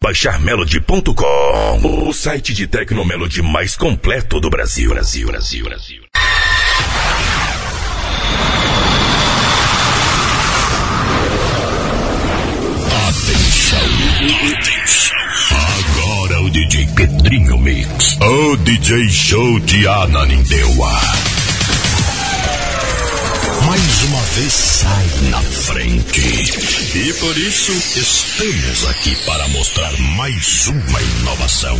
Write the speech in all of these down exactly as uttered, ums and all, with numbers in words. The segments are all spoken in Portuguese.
baixar melody ponto com, o site de Tecnomelody mais completo do Brasil. Brasil, Brasil, Brasil. Atenção, atenção. Agora o D J Pedrinho Mix, o D J Show de Ananindeua. Mais uma vez sai na frente. E por isso estamos aqui para mostrar mais uma inovação.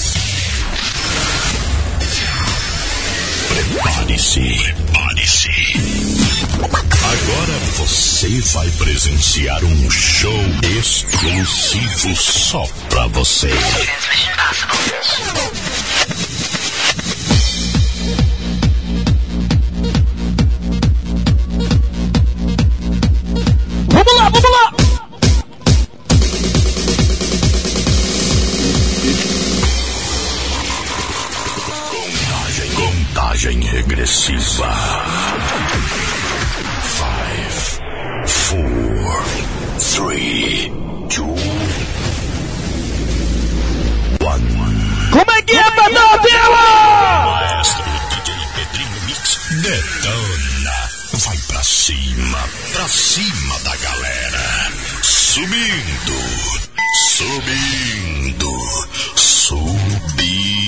Prepare-se, prepare-se. Agora você vai presenciar um show exclusivo só pra você. Vamos lá, vamos lá! Contagem, contagem regressiva. Five, four, three, two, one. Como é que é, Badaldela? Maestro D J Pedrinho Mix detona. Vai pra cima, pra cima da galera. Subindo, subindo, subindo.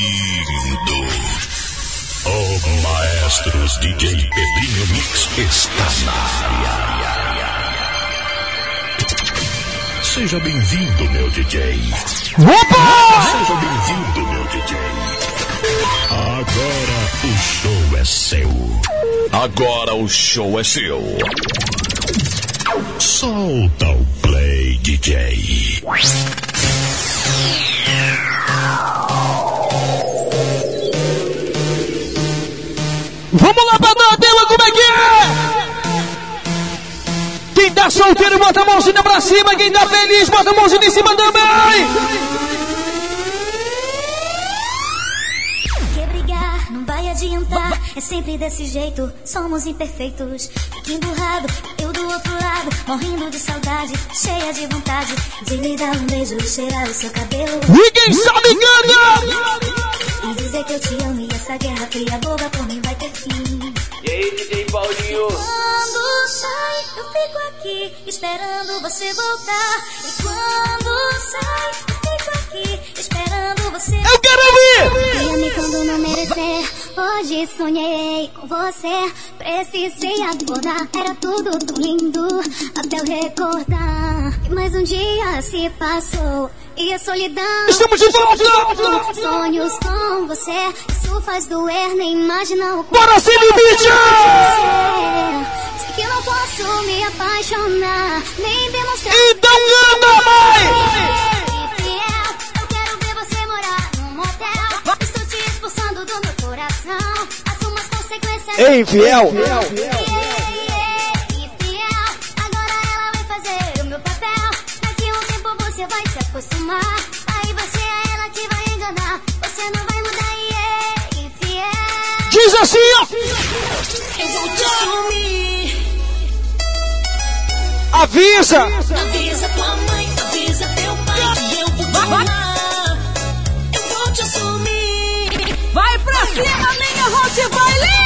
O Maestros D J Pedrinho Mix está na área. Seja bem-vindo, meu D J. Opa! Seja bem-vindo, meu D J. Agora o show é seu. Agora o show é seu. Solta o play, D J. Vamos lá, Badaldela, como é que é? Quem tá solteiro, bota a mãozinha pra cima. Quem tá feliz, bota a mãozinha em cima também. Não vai adiantar, é sempre desse jeito, somos imperfeitos. Aqui emburrado, eu do outro lado, morrendo de saudade, cheia de vontade de me dar um beijo e cheirar o seu cabelo. Ninguém sabe ganhar! E dizer que eu te amo e essa guerra fria boba por mim vai ter fim. E aí, D J Paulinho? Quando sai, eu fico aqui esperando você voltar. E quando sai, eu fico aqui esperando você. Eu quero ouvir! Ia-me quando não merecer. Hoje sonhei com você. Precisei acordar. Era tudo tão lindo até eu recordar. E mais um dia se passou e a solidão. Estamos de volta! Sonhos com você. Isso faz doer, nem imaginar o quanto. Bora sem limite! Sei que não posso me apaixonar, nem demonstrar. Então anda, mãe! Eu quero ver você morar num motel. Estou te expulsando do meu coração. Assuma as consequências. Ei, infiel! Agora ela vai fazer o meu papel. Daqui a um tempo você vai se acostumar. Aí você é ela que vai enganar. Você não vai mudar e é infiel. Diz assim, ó! Eu vou te assumir. Avisa! Avisa tua mãe, avisa teu pai que eu vou te amar. Eu vou te assumir. Vai pra cima, minha Rottweiler!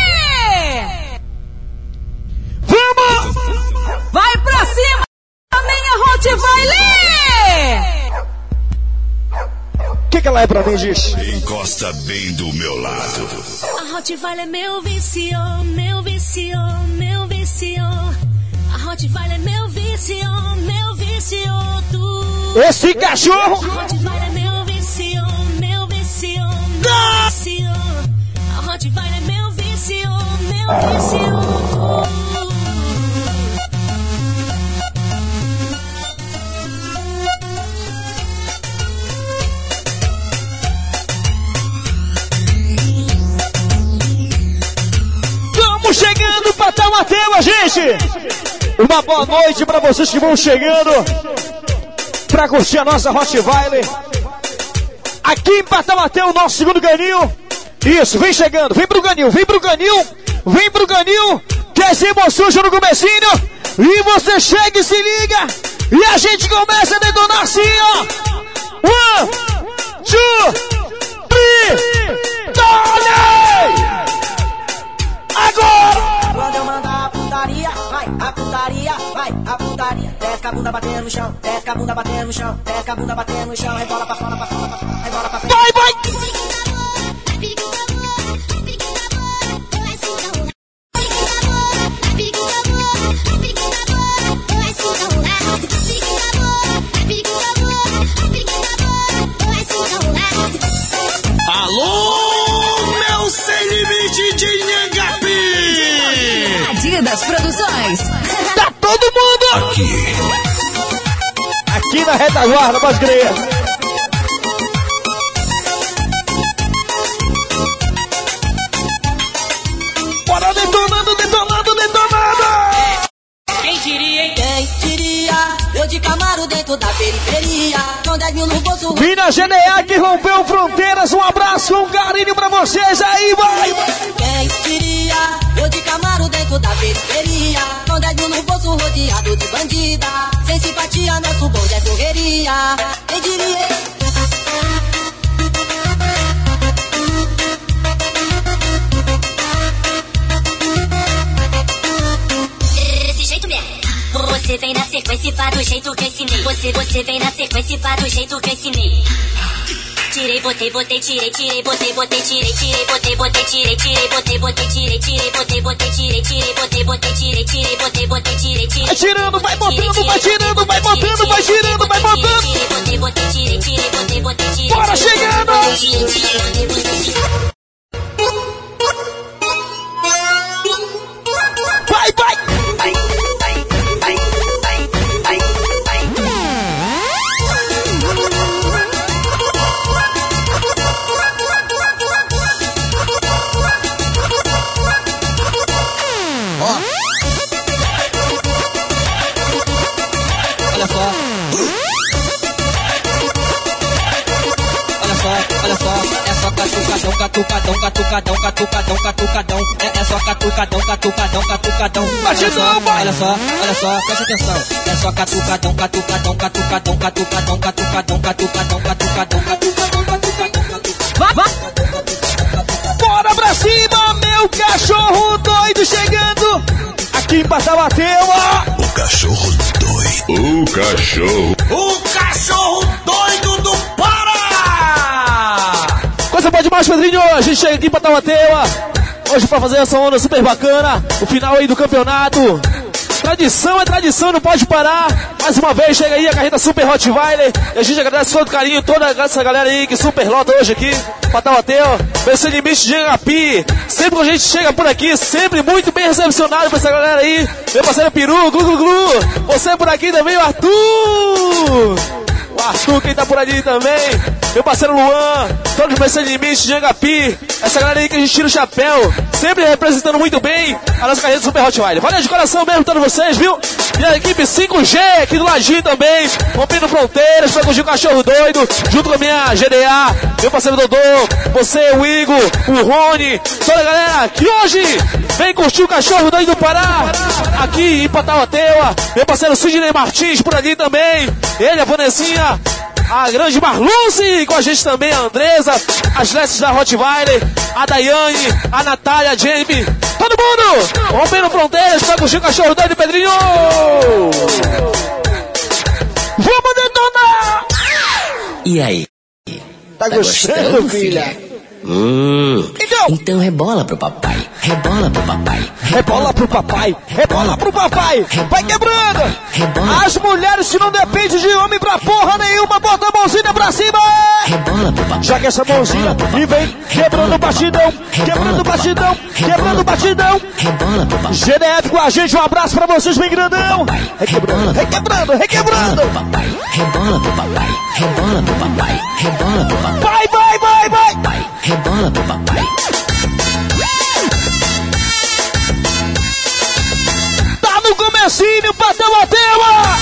Vamos! Vai pra cima, minha Rottweiler! O que, que ela é pra mim, diz? Encosta bem do meu lado. A Rottweiler é meu vício, meu vício, meu vício. A Rottweiler é meu vício, meu vício. Tu. Esse cachorro! A Rottweiler é meu vício, meu vício, meu vício. A Rottweiler é meu vício, meu vício. Estamos chegando pra Taubaté, gente! Uma boa noite pra vocês que vão chegando pra curtir a nossa Rottweiler. Aqui em Taubaté, o nosso segundo canil. Isso, vem chegando, vem pro canil, vem pro canil, vem pro canil, que as emoções no comecinho. E você chega e se liga, e a gente começa a detonar assim, ó. a bunda batendo no chão, desce a bunda batendo no chão, rebola pra fora, pra fora, pra fora, rebola pra fora. Vai, vai! Alô, meu sem limite de Nhangapi! Adidas Produções. Tá todo mundo Aqui. aqui na retaguarda, pode crer. Bora detonando, detonando, detonando! Quem diria, hein? Quem diria? Eu de Camaro dentro da periferia, com dez mil no bolso. Mina G D A que rompeu fronteiras, um abraço, um carinho pra vocês aí, vai! Quem diria? Eu de Camaro dentro da periferia, com dez mil no bolso rodeado de bandida. Sem simpatia, nosso bonde é correria. Quem diria? Desse jeito mesmo. Você vem na sequência e faz do jeito que eu ensinei. Você, você vem na sequência e faz do jeito que eu ensinei. Tirei, botei, botei, tirei, tirei, botei, botei, tirei, tirei, botei, botei, tirei, tirei, botei, botei, tirei, tirei, botei, botei, tirei, tirei, botei, botei, tirei, tirei, botei, botei, tirei, tirei. Vai tirando, vai botando, vai tirando, vai botando, vai tirando, vai botando. Botei, botei, tirei, tirei, botei, botei, tirei. Bora chegando! Vai, vai! Olha só. Olha só, olha só. É só catucadão, catucadão, catucadão, catucadão, catucadão. É, é só catucadão, catucadão, catucadão. Olha só, olha só, olha só, presta atenção. É só catucadão, catucadão, catucadão, catucadão, catucadão, catucadão, catucadão, catucadão, catucadão. Vai, vai. Bora pra cima, meu cachorro doido chegando aqui em Patauateua. O cachorro doido. O cachorro. O cachorro doido do Pará! Coisa boa demais, Pedrinho. A gente chega aqui em Patauateua hoje pra fazer essa onda super bacana. O final aí do campeonato. Tradição é tradição, não pode parar. Mais uma vez chega aí a carreta Super Rottweiler. E a gente agradece todo o carinho, toda essa galera aí que super lota hoje aqui. Patauateua, Sem Limite de Nhangapi. Sempre que a gente chega por aqui, sempre muito bem recepcionado pra essa galera aí. Meu parceiro Peru, Glu Glu Glu. Você por aqui também, o Arthur. O Arthur, quem tá por ali também. Meu parceiro Luan, todos os Sem Limite de Nhangapi. Essa galera aí que a gente tira o chapéu. Sempre representando muito bem a nossa carreira Super Rottweiler. Valeu de coração mesmo todos vocês, viu? E a equipe cinco G aqui do ladinho também. Rompendo fronteiras pra curtir o cachorro doido. Junto com a minha G D A, meu parceiro Dodô. Você, o Igor, o Rony. Toda a galera que hoje vem curtir o cachorro doido do Pará. Aqui em Patauateua. Meu parceiro Sidney Martins por ali também. Ele, a Vanessinha. A grande Marluce, com a gente também, a Andresa, as Lesses da Rottweiler, a Daiane, a Natália, a Jamie, todo mundo rompendo fronteiras pra curtir o cachorro doido, Pedrinho! Vamos detonar! E aí? Tá, tá gostando, gostando, filha? filha? Hum, então, então rebola pro papai, rebola pro papai, rebola pro papai, rebola pro papai, vai quebrando! Rebola. As mulheres que não dependem de homem pra porra nenhuma, bota a mãozinha pra cima! Rebola pro papai, joga essa mãozinha e vem quebrando o batidão, quebrando o batidão, quebrando o batidão. Rebola pro papai. G D F com a gente, um abraço pra vocês bem grandão. Requebrando, requebrando, requebrando. Rebola pro papai, rebola pro papai, rebola pro papai. Vai, vai, vai, vai. Rebola pro papai. Tá no comecinho, Patauateua.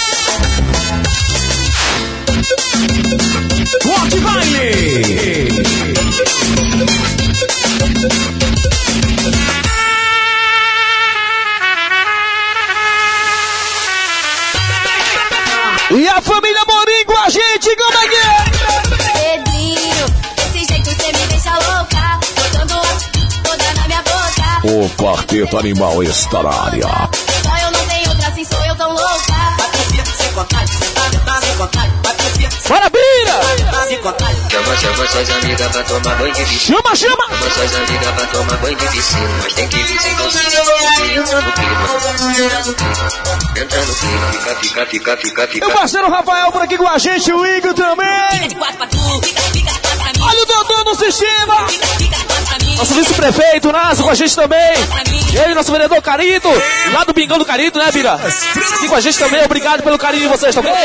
Rottweiler. E a família Morim com a gente, como é que é? Pedrinho, desse jeito cê me deixa louca. Botando toda na minha boca. O quarteto animal está na área. Só eu não tenho outra assim, sou eu tão louca. Patrícia, sem vontade, sentada, tá sem vontade. contrário. Chama, chama suas amigas pra tomar banho de piscina. Chama, chama! Chama suas amigas pra tomar banho de piscina. Mas tem que vir sem calcinha. E entra no clima. Entra no clima. Fica, fica, fica, fica, fica. Meu parceiro Rafael por aqui com a gente, o Igor também. Fica de quatro pra tu, fica, fica de quatro pra mim. Olha o Dodô no sistema. Fica, fica de quatro pra mim. Nosso vice-prefeito, Naso, com a gente também. Ele, nosso vereador Carito, lá do Bingão do Carito, né, Bira? Aqui com a gente também, obrigado pelo carinho de vocês também.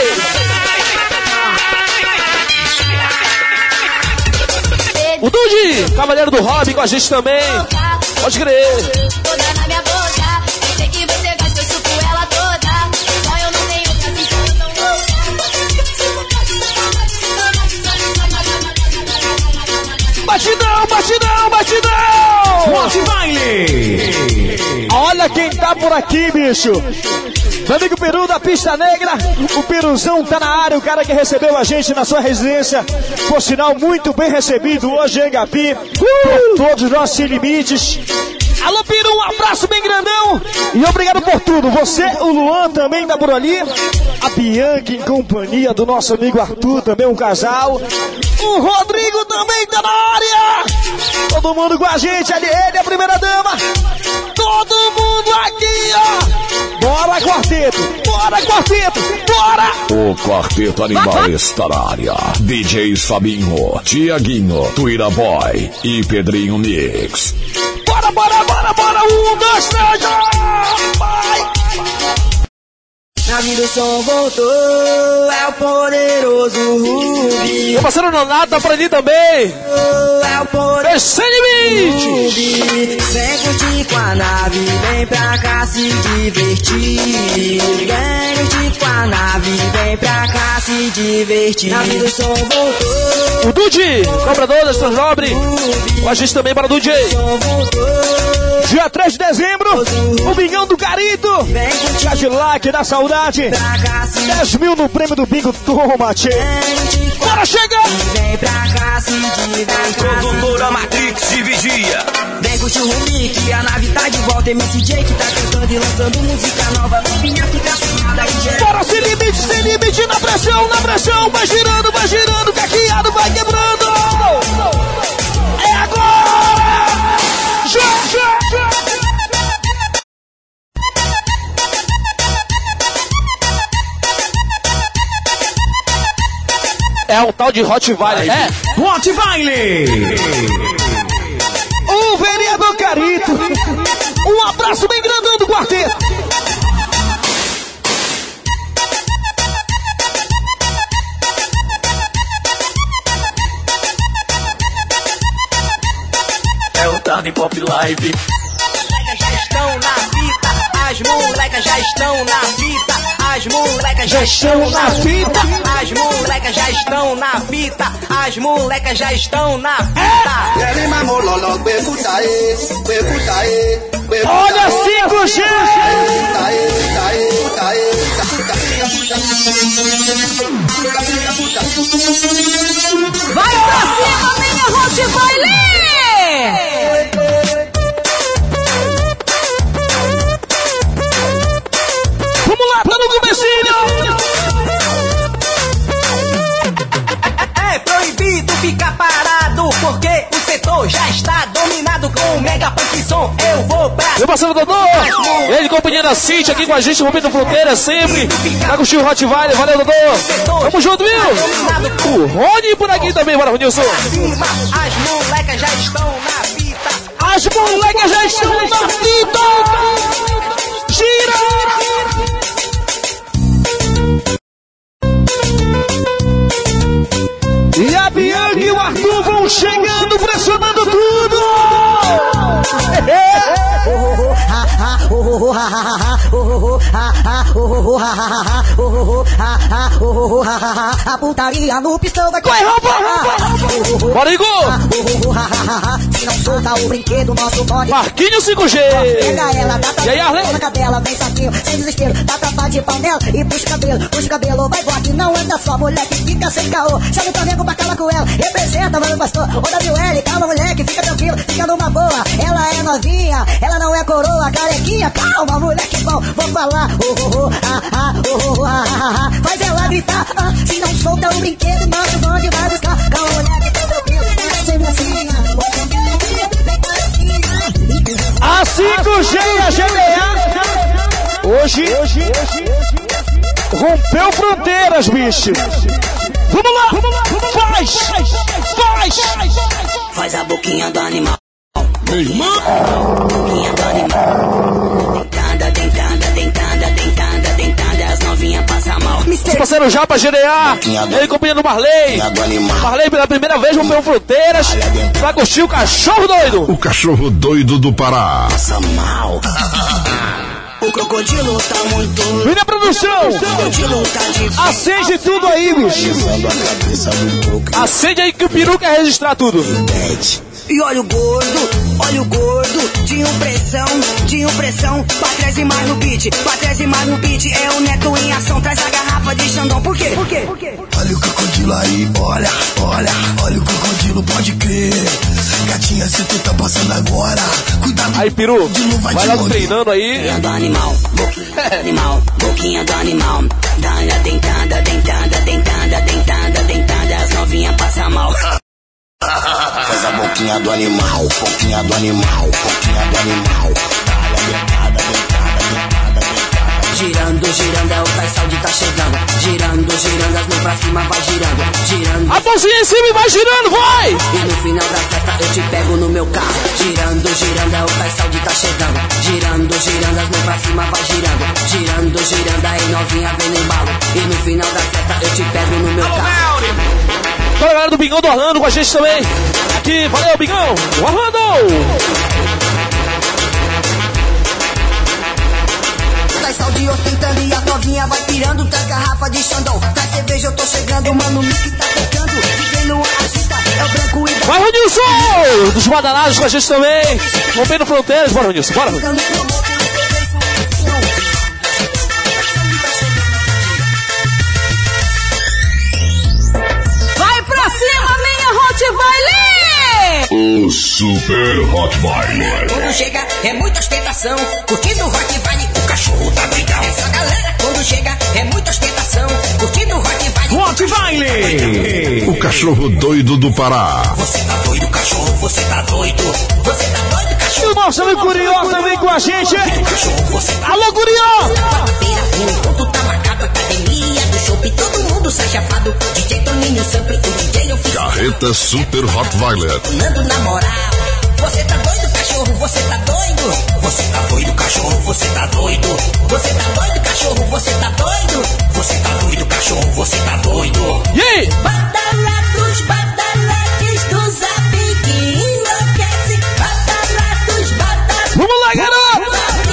O Dude, cavaleiro do hobby com a gente também. Pode crer. Toda na minha boca, eu sei que você gosta, eu chupo ela toda. Só eu não tenho pra sentir tão louca. Batidão, batidão, batidão! Forte baile! Olha quem tá por aqui, bicho! Meu amigo Peru da Pista Negra, o Peruzão tá na área, o cara que recebeu a gente na sua residência. Por sinal, muito bem recebido hoje, hein, Gabi? Por todos os nossos limites. Alô, Peru, um abraço bem grandão e obrigado por tudo. Você, o Luan também tá por ali. A Bianca em companhia do nosso amigo Arthur, também um casal. O Rodrigo também tá na área. Todo mundo com a gente, ali ele, a primeira dama. Todo mundo aqui, ó. Bora, quarteto, bora, quarteto, bora. O Quarteto Animal está na área. D Js Fabinho, Tiaguinho, Tuira Boy e Pedrinho Mix. Bora, bora, bora, bora. Um, dois, três, vai. Na vida o som voltou, é o poderoso Rubi. Meu parceiro Nonato tá por ali também. É o poderoso Sem limite. Rubi. Vem curtir com a nave, vem pra cá se divertir. Vem curtir com a nave, vem pra cá se divertir. Na vida o som voltou. O Dude, cobrador da Extra Nobre. Com a gente também para o Dude. Dia três de dezembro, o Bingão do Carito. Cadillac da Saudade. dez mil no prêmio do Bingo, toma, tchê. Bora, chega! Vem pra cá se divertir. Produtora Matrix de Vigia. Vem curtir o Rubi, que a nave tá de volta. M C J que tá cantando e lançando música nova. Vinha ficar suada e geral. Bora, sem limite, sem limite, na pressão, na pressão. Vai girando, vai girando, caqueado, vai quebrando. É agora! Já, já, já! É o tal de Hot Valley. É, Hot Valley! O vereador Carito. Um abraço bem grandão do quarteto. É o Tarde Pop Live. Já estão na fita, as molecas já estão na fita, as molecas já estão na fita, as molecas já estão na fita, as molecas já estão na fita. Olha cinco G! Vai pra cima, minha Hot Baile! Vamos lá, plano do Messinho! É proibido ficar parado, porque o setor já está dominado com o Mega Punk Som. Eu vou pra... Meu parceiro Dodô, ele companhia da Cintia aqui com a gente, rompendo fronteira sempre. Vai curtir o Hot Valley, valeu Dodô. Tamo junto, viu? O Rony por aqui também, bora Ronilson. Cima, as molecas já estão na fita. As molecas já estão na fita. Gira! E a Bianca e o Arthur vão chegando, pressionando tudo! A putaria no pistão vai... Vai, roupa, roupa! Bora, Igor! Se não solta o brinquedo, nosso bode... Marquinhos cinco G! Pega ela, dá pra... E aí, Arlen? Na cadela, vem saquinho, sem desespero. Dá tapa de panela e puxa o cabelo. Puxa o cabelo, vai, bote, não anda só. Moleque, fica sem caô. Chama o Flamengo pra calar com ela. Representa, mano, pastor. Ô, W L, calma, moleque, fica tranquilo. Fica numa boa. Ela é novinha, ela não é coroa. Carequinha, calma, moleque bom. Vou falar. Oh, oh, oh, ah, ah, oh, oh, ah, ah, ah. Faz ela gritar. Ah, se não solta o brinquedo, nosso bonde vai buscar. G e a G D A hoje, hoje, hoje rompeu fronteiras, bicho. Vamos lá, vamos lá, faz, faz, faz a boquinha do animal. Boquinha do animal. Dentada, dentada, dentada, dentada, dentada, as novinhas passam mal. Seu parceiro Japa, G D A, ele acompanhando o Marley. Marley pela primeira vez rompeu fronteiras pra curtir o cachorro doido. O cachorro doido do Pará. Passa mal. O crocodilo tá muito. Vem na produção. O crocodilo tá difícil. Acende tudo aí, bicho. Acende aí que o peru quer registrar tudo. E olha o gordo, olha o gordo, tinha pressão, tinha pressão, pra trás e mais no beat, pra trás e mais no beat, é o Neto em ação, traz a garrafa de Xandão, por quê? Por quê? Por quê? Olha o crocodilo aí, olha, olha, olha o crocodilo, pode crer, gatinha, se tu tá passando agora, cuidado. Aí, peru, vai, vai logo treinando aí. Boquinha do animal, boquinha do animal, boquinha do animal, dá-lhe dentada, dentada, dentada, dentada, dentada, as novinhas passam mal. Faz a boquinha do animal, boquinha do animal, boquinha do animal. Dentada, dentada, dentada, dentada. Girando, girando, é o Taissaldi tá chegando. Girando, girando, as mãos pra cima vai girando. Girando. A mãozinha em cima e vai girando, vai! E no final da festa eu te pego no meu carro. Girando, girando, é o Taissaldi tá chegando. Girando, girando, as mãos pra cima vai girando. Girando, girando, aí novinha vem no embalo. E no final da festa eu te pego no meu carro. Toda a galera do Bingão do Orlando com a gente também. Aqui, valeu, Bingão! Orlando! Taissaldi ostentando e as novinhas vai pirando. Traz garrafa de Xandão, traz cerveja, eu tô chegando. Mano, o mix tá tocando, vivendo a agita, é o branco e da... Vai, Ronilson! Dos badalados com a gente também. Rompendo fronteiras, bora, Ronilson, bora. O Super Rottweiler. Quando chega é muita ostentação, curtindo o Rottweiler, o cachorro tá doidão. Essa galera quando chega é muita ostentação, curtindo o Rottweiler. Rottweiler! O cachorro doido do Pará. Você tá doido, cachorro, você tá doido. Você tá doido, cachorro. E o nosso amigo Curió também com a gente. Cachorro, você tá... Alô, Curió! Quarta-feira, o encontro tá marcado, academia do shopping, todo mundo sai chapado. D J Toninho, sempre o D J oficial. Carreta Super Rottweiler. Nando na moral. Você tá doido, cachorro, você tá doido. Você tá doido, cachorro, você tá doido. Você tá doido, cachorro, você tá doido. Você tá doido, cachorro, você tá doido. E aí? Badalados, badalados do Zap que enlouquece. Badalados, badalados. Vamos lá, garoto!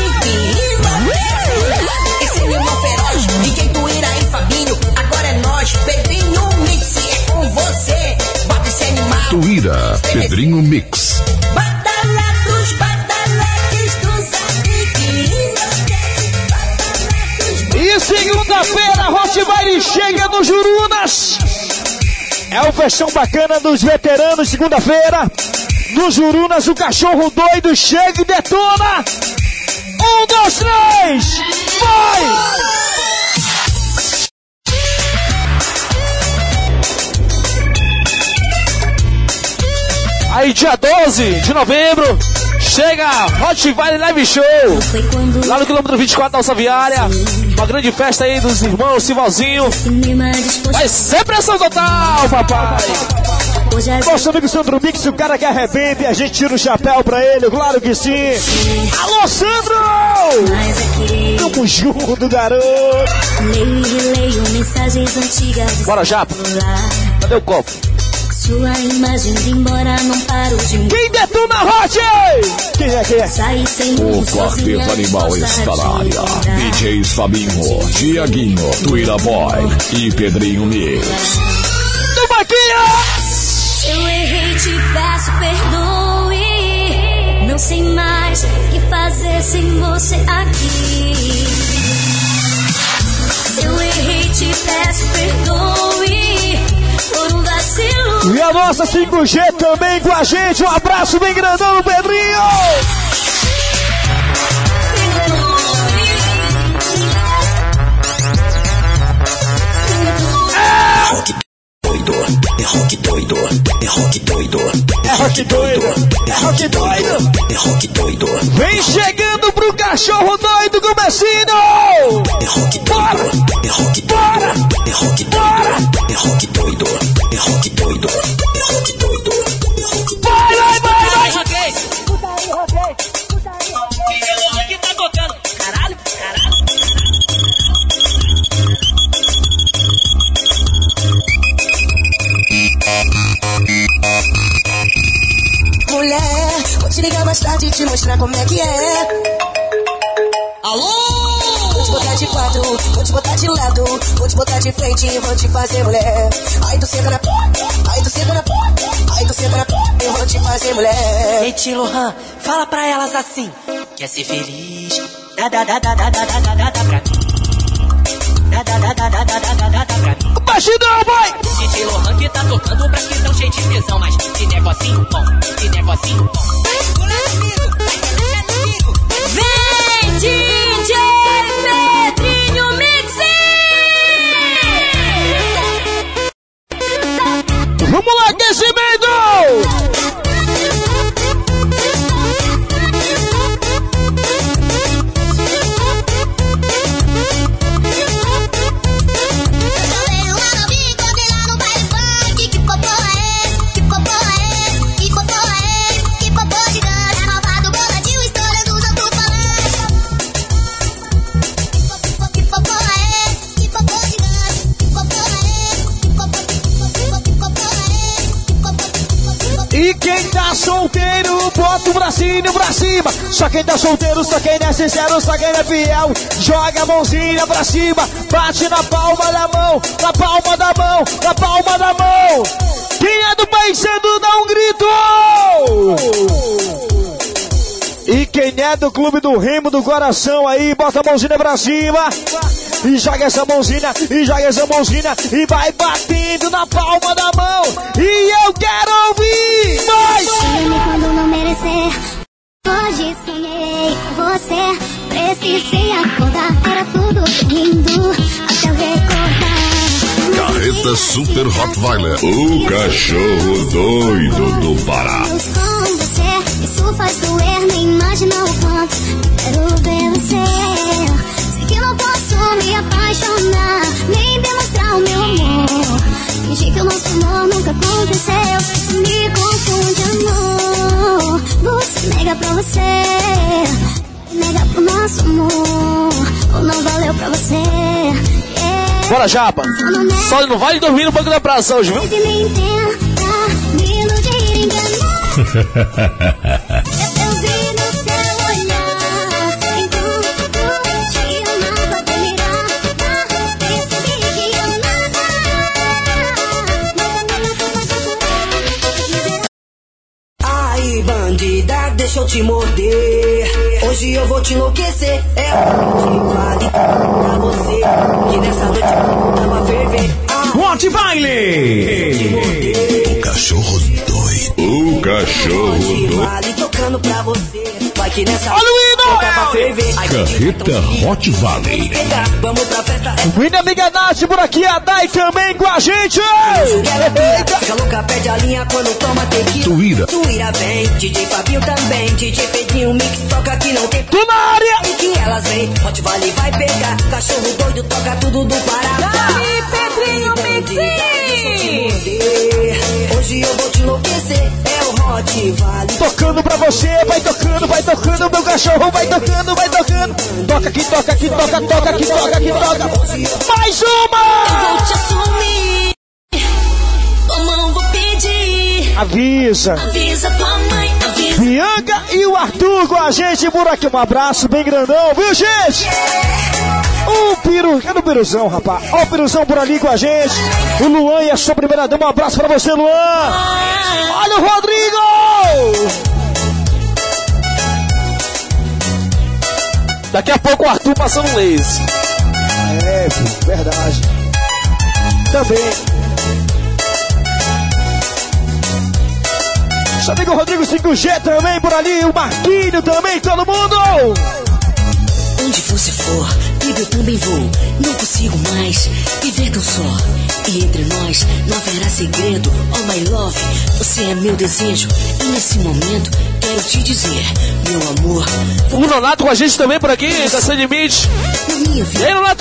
Esse é meu irmão feroz, D J Tuíra e Fabinho. Agora é nós, Pedrinho Mix, é com você. Bota esse animal. Tuíra, Pedrinho Mix. Badalados, badalados do Zap que enlouquece. E segunda-feira, Rottweiler chega no Jurunas. É o festão bacana dos veteranos, segunda-feira. No Jurunas, o cachorro doido chega e detona. Um, dois, três, vai! Aí, dia doze de novembro, chega Rottweiler Live Show. Lá no quilômetro vinte e quatro da Alça Viária. Uma grande festa aí dos irmãos Sivalzinho. Vai ser pressão total, papai. Nosso amigo Sandro Mix, o cara que arrebenta e a gente tira o chapéu pra ele, claro que sim. Alô, Sandro! Tamo junto, garoto. Bora, Japa. Cadê o copo? Sua imagem de embora, não paro de... Quem detona Hot? Quem é, quem é? O Quarteto Animal está na área. D Js Fabinho, Tiaguinho, Tuíra Boy e Pedrinho Mix. Do Baquinha! Eu errei, te peço perdoe. Não sei mais o que fazer sem você aqui. Se eu errei, te peço perdoe. Por um vacilo. E a nossa cinco G também com a gente. Um abraço bem grandão, Pedrinho! Doido. é rock doido, é rock doido, é rock doido, é rock doido, é rock doido. Vem chegando pro cachorro doido, Comecinho! É rock doido, é rock doido, é rock doido, é rock doido, é rock doido, é rock doido, é rock doido. Vai, vai, vai, vai! Roquei! Escuta aí, roquei. Escuta aí, roquei. Aqui tá tocando. Caralho, caralho. Mulher, vou te ligar mais tarde e te mostrar como é que é. Alô? Vou te botar de quatro, vou te botar de lado, vou te botar de frente e vou te fazer mulher. Aí tu senta na p, aí tu senta na p, aí tu senta na p, eu vou te fazer mulher. Ei, Tio Lohan, fala pra elas assim. Quer ser feliz? Dá, dá, dá, dá, dá, dá, dá, dá, dá, dá pra mim. Dá, dá, dá, dá, dá, dá, dá, dá, dá pra mim. Baixidão, vai! D J Lohan que tá tocando pra que tão cheio de tesão, mas que negocinho bom, que negocinho bom. Vem, D J Pedrinho Mixing! Vamos lá, aquecimento! E quem tá solteiro, bota o bracinho pra cima. Só quem tá solteiro, só quem é sincero, só quem é fiel, joga a mãozinha pra cima, bate na palma da mão, na palma da mão, na palma da mão. Quem é do País Santo, dá um grito! E quem é do Clube do Remo do Coração aí, bota a mãozinha pra cima. E joga essa mãozinha, e joga essa mãozinha, e vai batendo na palma da mão. E eu quero ouvir mais! Sonhei quando não merecer. Hoje sonhei com você. Precisei acordar, era tudo lindo. Até eu recordar. Carreta Super Rottweiler, o cachorro doido do Pará. Com você, isso faz doer, nem imagina o quanto quero ver você. Sei que não posso me apaixonar, nem demonstrar o meu amor. Fingir que o nosso amor nunca aconteceu. Isso me confunde, amor. Você nega pra você, nega pro nosso amor. Ou não valeu pra você, yeah. Bora, Japa! Só não vai dormir no banco da praça hoje, viu? Se me intenta me iludir, enganar. Eu vi no seu olhar, enquanto te amava, admirar. Percebi que eu nada. Ai, bandida, deixa eu te morder. Hoje eu vou te enlouquecer. É o vale pra você. Que nessa noite tava fervendo. Hot Baile! O cachorro doido. O cachorro doido. Vale tocando pra você. Vai que nessa Olha o hino! tava fervendo. Carreta Hot Valley. Vamos pra festa. Minha amiga Nath por aqui, a Dai também com a gente! Fica louca, perde a linha quando toma tequila. Tuíra. Tuíra vem, D J Fabinho também. D J Pedrinho Mix toca que não tem. Tu na área! E que elas vem, Hot Valley vai pegar. Cachorro doido toca tudo do Pará. Dai, Pedrinho Mixing! Hoje eu vou te enlouquecer. É o Hot Valley. Tocando pra você, vai tocando, vai tocando, meu cachorro vai tocando, vai tocando. Toca aqui, toca aqui, toca, toca aqui, toca aqui, toca. Mais uma! Eu vou te assumir. Tua mão vou pedir. Avisa. Avisa tua mãe, avisa. Bianca e o Arthur com a gente por aqui. Um abraço bem grandão, viu, gente? O Piru, cadê o Piruzão, rapaz? Ó o Piruzão por ali com a gente. O Luan e a sua primeira dama. Um abraço pra você, Luan. Olha o Rodrigo! Daqui a pouco o Arthur passando um laser. É, filho, verdade. Também. Seu amigo Rodrigo cinco G também por ali. O Marquinho também, todo mundo. Onde você for, comigo eu também vou. Não consigo mais viver tão só. E entre nós não haverá segredo. Oh my love, você é meu desejo. E nesse momento quero te dizer, meu amor. O Nonato com a gente também por aqui, da Sem Limite. E aí, Nonato?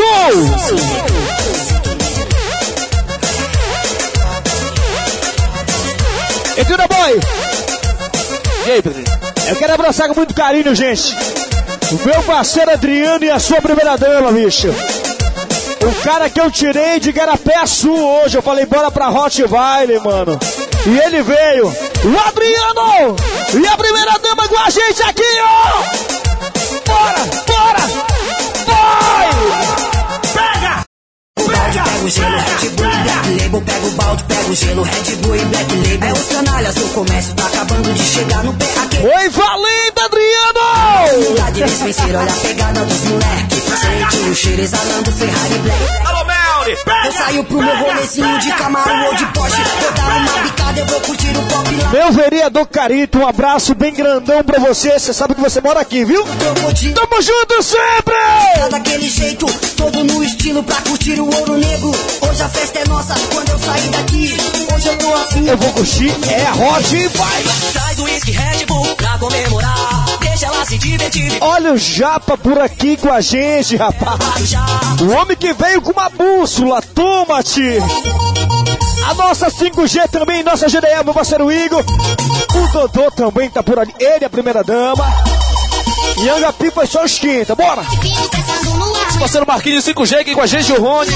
E tudo boy? E aí, Pedrinho? Eu quero abraçar com muito carinho, gente, o meu parceiro Adriano e a sua primeira dama, bicho. O cara que eu tirei de Garapé Sul hoje. Eu falei, bora pra Rottweiler, mano. E ele veio. O Adriano! E a primeira dama com a gente aqui, ó! Bora! Bora! Vai! Pega! Pega! Pega o gelo, Red Bull e Black Label. Pega o balde, pega o gelo, Red Bull e Black Label. É os canalhas, o comércio tá acabando de chegar no pé aqui. Oi, valendo, Adriano! Eles venceram, olha a pegada dos moleque. Sente o cheiro exalando Ferrari Black. Alô, Melly! Eu saio pro meu rolezinho de Camaro ou de Porsche. Vou dar uma bicada, eu vou curtir o pop lá. Meu vereador Carito, um abraço bem grandão pra você. Você sabe que você mora aqui, viu? Tamo junto sempre! Tá daquele jeito, todo no estilo pra curtir o ouro negro. Hoje a festa é nossa, quando eu sair daqui. Hoje eu tô assim. Eu vou curtir, é a Hot e vai! Traz o whisky Red Bull pra comemorar. Deixa ela se divertir. Olha o Japa por aqui com a gente, rapaz. O homem que veio com uma bússola, toma-te! A nossa cinco G também, nossa G D E, meu parceiro Igor. O Dodô também tá por ali. Ele, a primeira dama. E Anga Pipa só esquenta, bora! Nosso parceiro Marquinhos cinco G aqui com a gente, o Rony.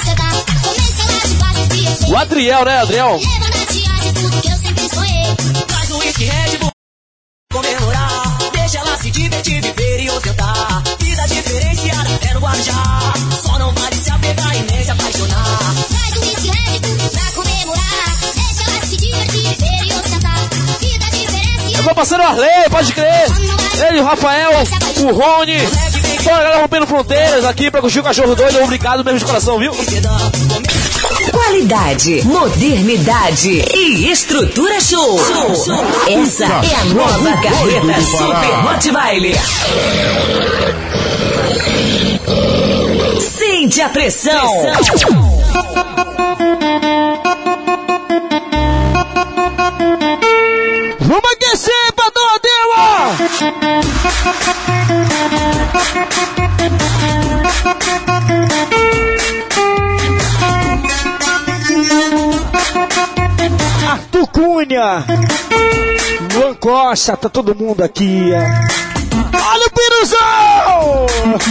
O Adriel, né, Adriel? Traz o whisky Red Bull comemorar. Deixa ela se divertir, viver e ostentar. Vida diferenciada é no Guarujá. Só não vale se apegar e nem se apaixonar. Traz o whisky Red Bull pra comemorar. Deixa ela se divertir, viver e ostentar. Vida diferenciada. É meu parceiro Arley, pode crer. Ele, o Rafael, o Rony. Bora, galera, rompendo fronteiras aqui pra curtir o cachorro doido. Obrigado mesmo de coração, viu? Qualidade, modernidade e estrutura show. Essa é a nova carreta Super Rottweiler. Sente a pressão. Vamos aquecer pra Dodema! Arthur Cunha, Luan Costa, tá todo mundo aqui. É. Olha o piruzão!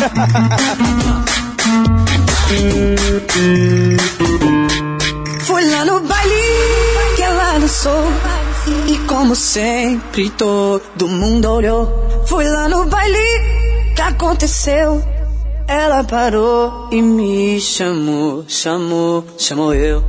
Fui lá no baile que ela dançou. E como sempre todo mundo olhou. Fui lá no baile que aconteceu. Ela parou e me chamou, chamou, chamou eu.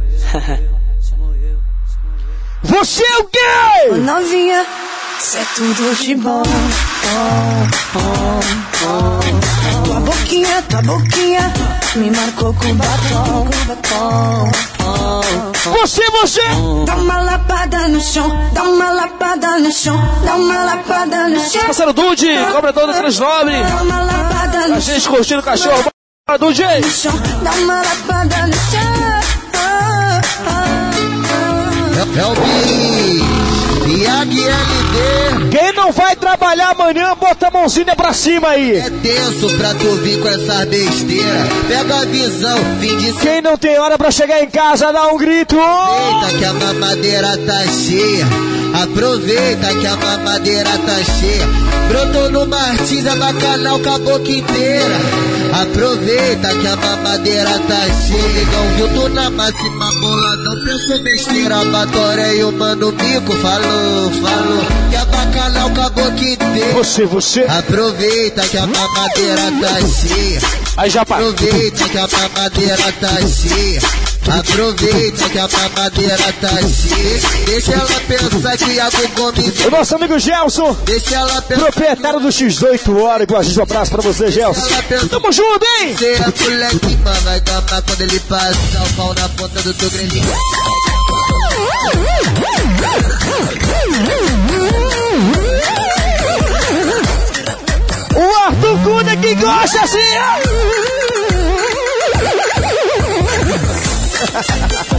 Você é o quê? Ô, novinha, cê é tudo de bom. Oh, oh, oh. Tua boquinha, tua boquinha me marcou com batom. Oh, oh, oh. Você, você! Dá uma lapada no chão, dá uma lapada no chão, dá uma lapada no chão. Parceiro Dude, cobrador do três nove. Dá uma lapada no A gente curtindo o cachorro. Bora, Dude! chão, dá uma lapada no chão. Oh, oh. É o bicho, e a G L D. Quem não vai trabalhar amanhã, bota a mãozinha pra cima aí. É tenso pra tu vir com essa besteira. Pega a visão, fim de Quem não tem hora pra chegar em casa, dá um grito. Aproveita que a mamadeira tá cheia. Aproveita que a mamadeira tá cheia. Brotou no Martins, é bacanal com a boca inteira. Aproveita que a mamadeira tá cheia. Negão viu tu na máxima boladão, pensou besteira. Batoré e o mano Mico falou, falou que a bacanal com a boca inteira. Você, você. Aproveita que a mamadeira tá cheia. Aí já para. Aproveita que a mamadeira tá cheia. Aproveita que a mamadeira tá cheia. Deixa ela pensar que Iago Gomes. O nosso amigo Gelson, Deixa ela pensar. proprietário do X oito Horas, com a gente. Um abraço pra você, Gelson. Tamo junto, hein? Você é moleque, mano, vai gamar quando ele passa o pau na ponta do teu grande. O Arthur Cunha que gosta assim, ó.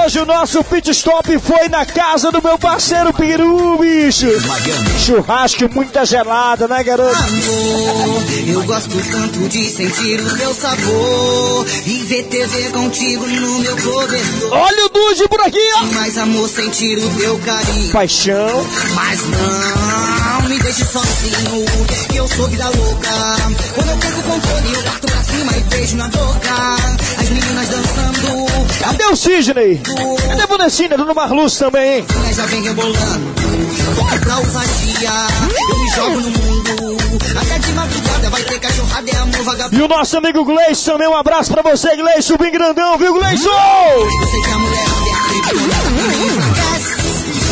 hoje o nosso pit stop foi na casa do meu parceiro Peru, bicho. Churrasco e muita gelada, né, garoto? Amor, eu gosto tanto de sentir o teu sabor e ver T V contigo no meu cobertor. Olha o Dude por aqui, ó. Mais amor, sentir o teu carinho. Paixão. Mas não me deixe sozinho, que eu sou vida louca. Quando eu pego o controle, eu parto pra cima e beijo na boca. As meninas dançando. Cadê o Sidney? Cadê a Bonecinha? Dona Marluz também, hein? Já vem rebolando. Corre pra ousadia. Eu me jogo no mundo. Até de madrugada vai ter cachorrada, é amor vagabundo. E o nosso amigo Gleison também, um abraço pra você, Gleison, bem grandão, viu, Gleison? Eu sei que a mulher me enfraquece.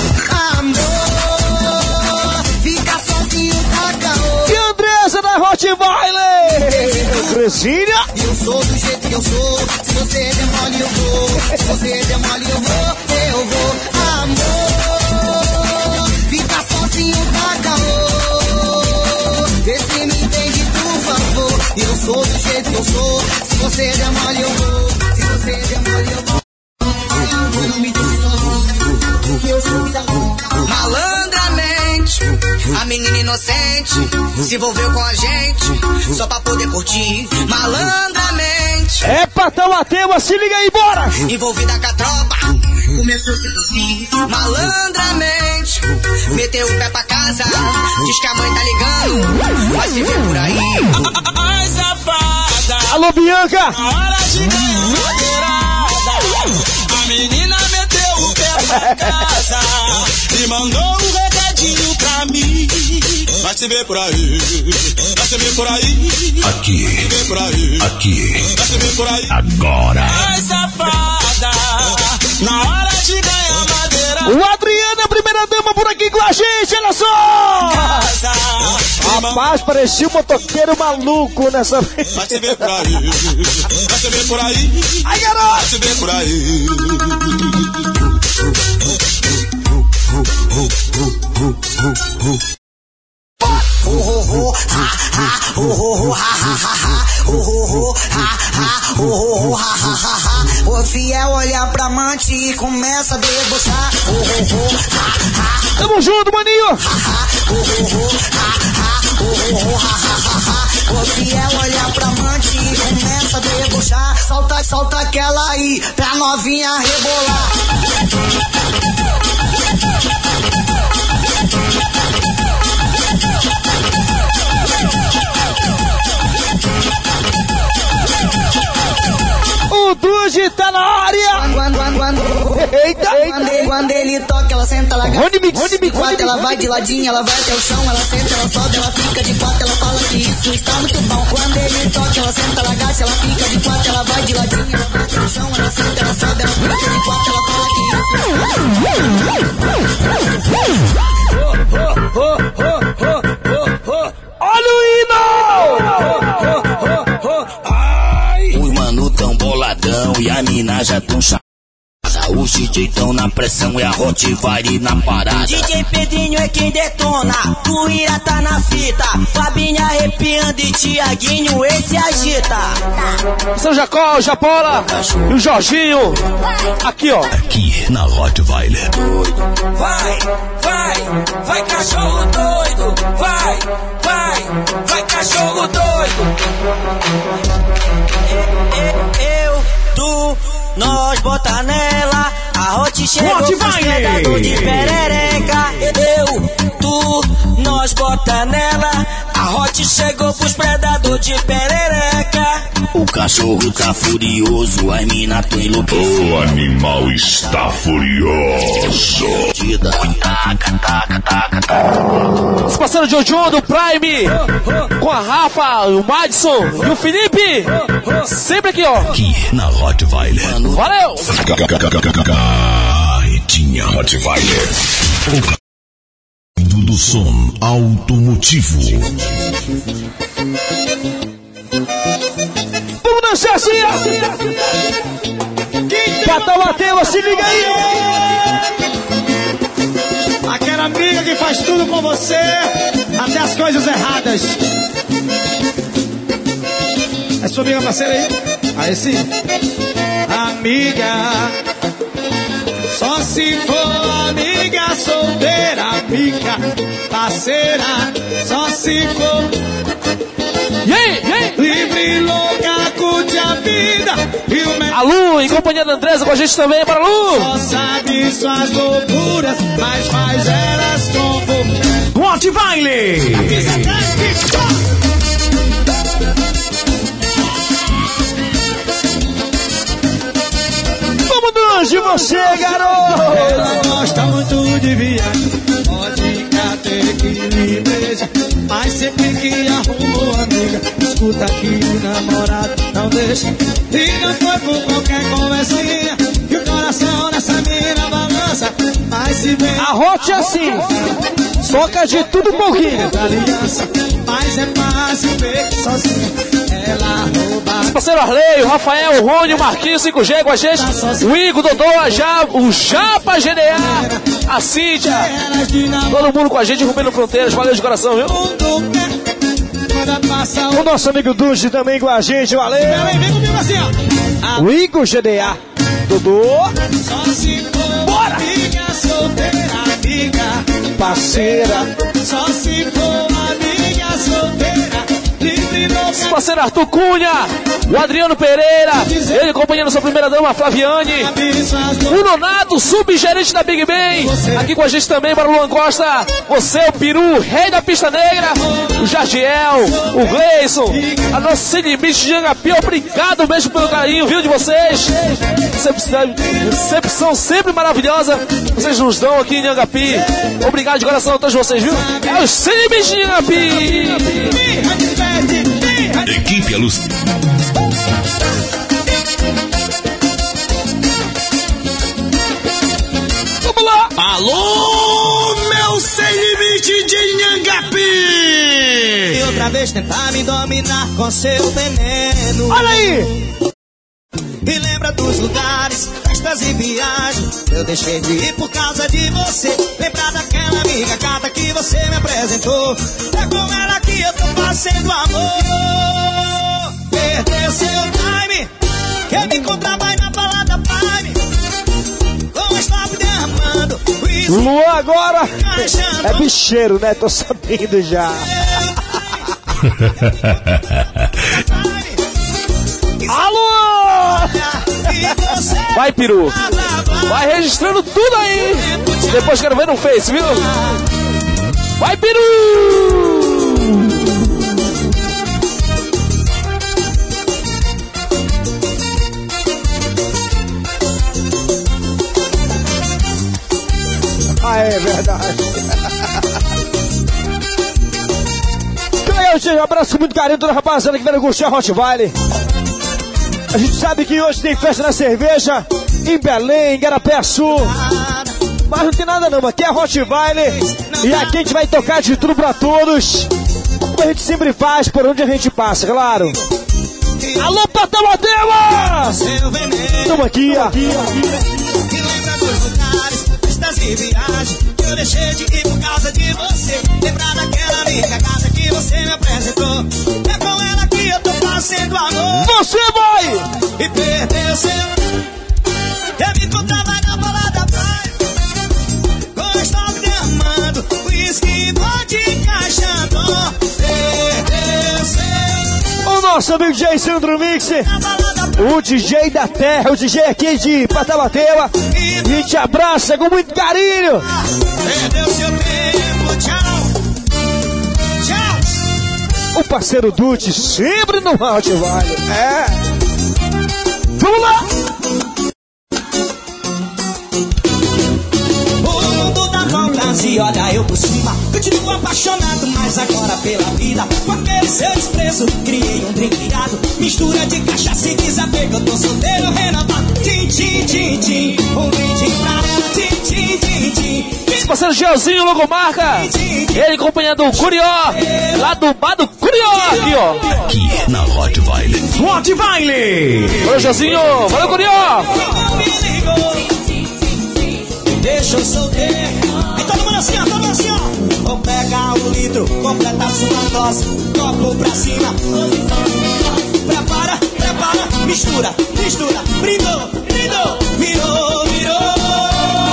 Amor, fica sozinho, tá caô. E a Andressa da Rottweiler. Andressinha. Eu sou do jeito que eu sou. Se você der mole, eu vou. Se você der mole, eu vou. Eu vou, amor, fica sozinho, tá caô. Vê se me entende, por favor. Eu sou do jeito que eu sou. Se você der mole, eu vou. Se você der mole, eu vou. Não me deixe sozinho, que eu sou da malandramente, a menina inocente se envolveu com a gente só pra poder curtir. Malandramente, é pra Tauateua, se liga aí, bora! Envolvida com a tropa, começou a seduzir. Malandramente, meteu o pé pra casa, diz que a mãe tá ligando, vai se ver por aí. Ai, safada. Alô, Bianca! Na hora de ganhar madeirada, a menina meteu o pé pra casa e mandou um recadinho pra mim. Vai se ver por aí, vai se ver por aí. Aqui, vai se ver por aí. Aqui, vai se ver por aí. Agora. Ai, safada, na hora de ganhar madeira. O Adriano, a primeira dama por aqui com a gente, olha só! Casa, rapaz, parecia um motoqueiro maluco nessa vez. Vai se ver por aí, vai se ver por aí. Ai, garoto! Vai se ver por aí. Ho ho ho ha ha ho ho ho ha ha ha ha ho ho ho ha ha ho ho ho ha ha ha ha. O fiel olha pra amante e começa a debochar. Ho ho ho ha ha. Tamo junto, maninho. Ha ha ho ho ho ha ha ho ho ho ha ha ha ha. O fiel olha pra amante e começa a debochar. Solta, solta aquela aí pra novinha rebolar. O Dude tá na área! Quando, quando, quando, eita, quando, eita! Ele, quando ele toca, ela senta, ela Rony Mix, Rony Mix, quando ela vai de ladinho, ela vai até o chão, ela senta, ela sobe, ela fica de quatro, ela fala que isso está muito bom. Quando ele toca, ela senta, ela agacha, ela fica de quatro, ela vai de ladinho, ela vai até o chão, ela senta, ela sobe, ela fica de quatro, ela fala que isso está muito bom. Olha o hino! Os mano tão boladão e a mina já tão chata. Os D J tão na pressão e a Rottweiler na parada. D J Pedrinho é quem detona, o Ira tá na fita. Fabinho arrepiando e Tiaguinho esse agita. São Jacó, Japola e o Jorginho. Aqui, ó. Aqui na Rottweiler. Vai, vai, vai cachorro doido. Vai, vai, vai cachorro doido. Eu, tu, nós bota nela. A Hot chegou com os pedador de perereca. Eu, tu, nós bota nela. A Hot chegou pros predador de perereca. O cachorro tá furioso, as mina tão enlouquecidas. O animal está furioso. Taca, taca, taca, taca. Se passando de Jojo do Prime, com a Rafa, o Madison e o Felipe. Sempre aqui, ó. Aqui na Rottweiler. Valeu! Carretinha Rottweiler. O do som automotivo. Vamos dançar assim! Patauateua, se liga aí! Aquela amiga que faz tudo com você, até as coisas erradas. É sua amiga parceira aí? Aí sim. Amiga, Só se for amiga solteira, amiga parceira. Só se for yeah, yeah. livre, louca, curte a vida. E o me... A Lu, em companhia da Andresa com a gente também, para Lu. Só sabe suas loucuras, mas faz elas como Hot Baile. Vamos longe você, garoto. Ela gosta muito de viagem, pode até que lhe beija, mas sempre que arrumou amiga, escuta que o namorado não deixa. E não foi por qualquer conversinha que o coração nessa mina balança. Mas se vem a Hot é assim, soca de tudo um pouquinho. Aliança, mas é fácil ver que sozinha ela rouba. Os parceiros Arley, o Rafael, o Rony, o Marquinhos, cinco G com a gente, o Igor, o Dodô, a Já, o Japa G D A, a Cíntia, todo mundo com a gente, rompendo fronteiras. Valeu de coração, viu? O nosso amigo Duji também com a gente, valeu. Vem comigo assim, ó. O Igor G D A, Dodô. Só se for bora. Amiga solteira, amiga parceira. Só se for amiga solteira, livre, louca. Parceiro Arthur Cunha, o Adriano Pereira, ele acompanhando sua primeira dama, Flaviane, o Nonato, subgerente da Big Ben, aqui com a gente também, para o Luan Costa, você, o Peru, rei da pista negra, o Jardiel, o Gleison, a nossa Sem Limite de Angapi, obrigado mesmo pelo carinho, viu, de vocês, recepção sempre maravilhosa, vocês nos dão aqui em Angapi, obrigado de coração a todos vocês, viu, é o Sem Limite de Angapi. Equipe A Luz. Vamos lá! Alô, meu Sem Limite de Nhangapi! E outra vez tentar me dominar com seu veneno. Olha aí! E lembra dos lugares, festas e viagens. Eu deixei de ir por causa de você. Lembra daquela amiga gata que você me apresentou. É com ela que eu tô fazendo amor. Perdeu seu time, quer me encontrar vai na balada Prime. Com stop derramando. Luan agora é bicheiro, né? Tô sabendo já. Alô! Vai, Peru. Vai registrando tudo aí. Depois quero ver no Face, viu? Vai, Peru! Ah, é verdade. Que legal, gente. Um abraço com muito carinho toda a rapaziada que veio curtir a Hot Baile. A gente sabe que hoje tem festa na cerveja em Belém, em Garapé Sul. Mas não tem nada não, aqui é a Hot Baile. E aqui a gente vai tocar de tudo pra todos. Como a gente sempre faz, por onde a gente passa, claro. Alô, Patamatema! Tamo aqui, ó. E lembra dos lugares, festas e viagens. Eu deixei de ir por causa de você. Lembra daquela amiga gata que você me apresentou. É com ela que eu tô fazendo amor. Você vai! E perdeu seu. Eu me encontrava na balada Prime. Com stop derramando. Whisky, vodka, encaixando. Perdeu seu. O nosso amigo D J Sandro Mix. O D J da terra, o D J aqui de Patabateu. E te abraça com muito carinho. Perdeu seu tempo, tchau. Tchau. O parceiro Dutti sempre no Hot Baile. É. Vamos lá. O mundo da fantasia, olha eu por cima. Continuo apaixonado, mas agora pela vida. Com aquele seu desprezo, criei um drinkado. Mistura de cachaça e desapego. Eu tô solteiro, renovado. Tim, tim, tim, tim. Um brinde pra ela. Tim, tim, tim, tim. Esse parceiro Gelzinho, logomarca. Ele acompanhando o Curió. Lá do bar do Curió. Aqui, ó. Aqui na Hot Baile. Hot Baile. Valeu, Gelzinho. Valeu, Curió. Não me ligou. Deixa eu solteiro. Aí todo mundo assim, ó, todo mundo assim, ó. Vou pegar o litro, completa sua dose. Copo pra cima. Prepara, prepara, mistura, mistura. Brindou, brindou, virou, virou.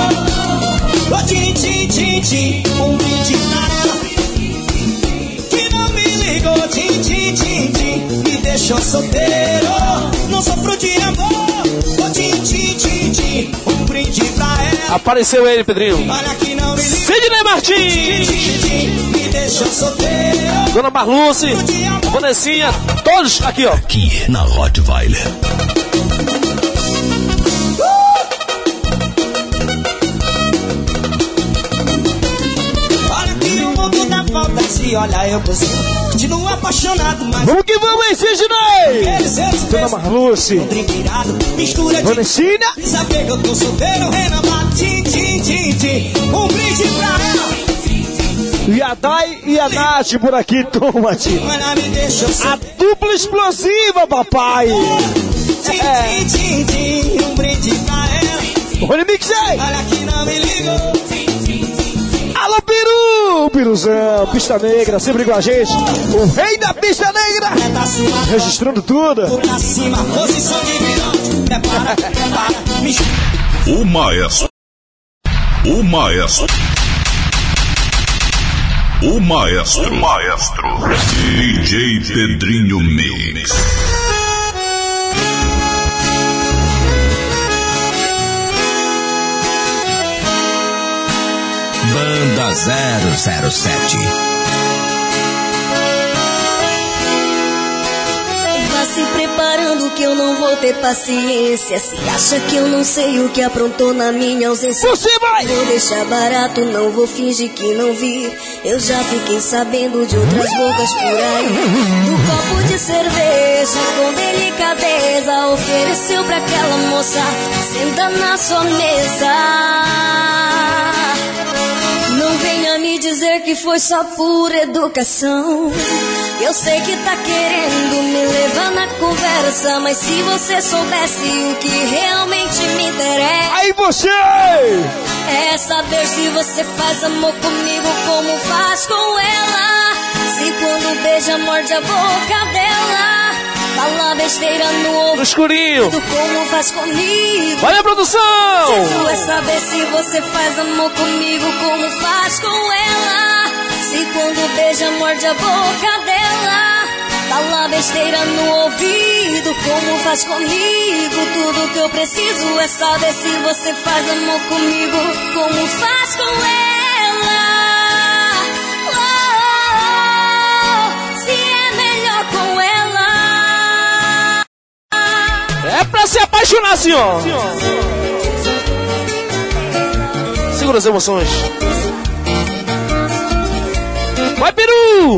tchim, um brinde pra ela que não me ligou, tchim, tchim, tchim, tchim, me deixou solteiro, não sofro de amor, oh, tchim, tchim, tchim, tchim, um brinde pra ela. Apareceu ele, Pedrinho. Olha que não me ligou, Sidney Martins, tchim, tchim, tchim, me deixou solteiro, Dona Marluce, Vanessinha, todos aqui, ó. Aqui na Rottweiler. Olha que o mundo dá volta, se olha eu por cima, continuo apaixonado, mas vamos que vamos, hein, Sidney? Dona Marluce, Vanessinha, saber que eu tô solteiro, renovado, tchim, tchim, tchim, tchim, um brinde pra ela. E a Dai e a Nath por aqui, toma, tio. A dupla explosiva, papai. É. Tchim, tchim, um brinde pra ela. Olha o mix aí. Olha que não me ligou. Alô, Peru! Piruzão, Pista Negra, sempre com a gente. O rei da Pista Negra. Registrando tudo. Pra cima, posição de virão. Prepara, prepara, me... O maestro. O maestro. O maestro. O maestro. D J Pedrinho Mix. Banda zero zero sete. Vá se preparando que eu não vou ter paciência. Se acha que eu não sei o que aprontou na minha ausência, você vai! Vou deixar barato, não vou fingir que não vi. Eu já fiquei sabendo de outras bocas por aí. Do copo de cerveja, com delicadeza, ofereceu pra aquela moça, senta na sua mesa. Não venha me dizer que foi só por educação. Eu sei que tá querendo me levar na conversa, mas se você soubesse o que realmente me interessa, aí você é saber se você faz amor comigo como faz com ela. Se quando beija morde a boca dela, fala besteira no ouvido, no escurinho, como faz comigo. Olha a produção! Preciso é saber se você faz amor comigo como faz com ela. Se quando beija morde a boca dela, fala besteira no ouvido, como faz comigo. Tudo que eu preciso é saber se você faz amor comigo como faz com ela. Oh, se é melhor com ela. É pra se apaixonar, senhor. Segura as emoções. Vai, Peru!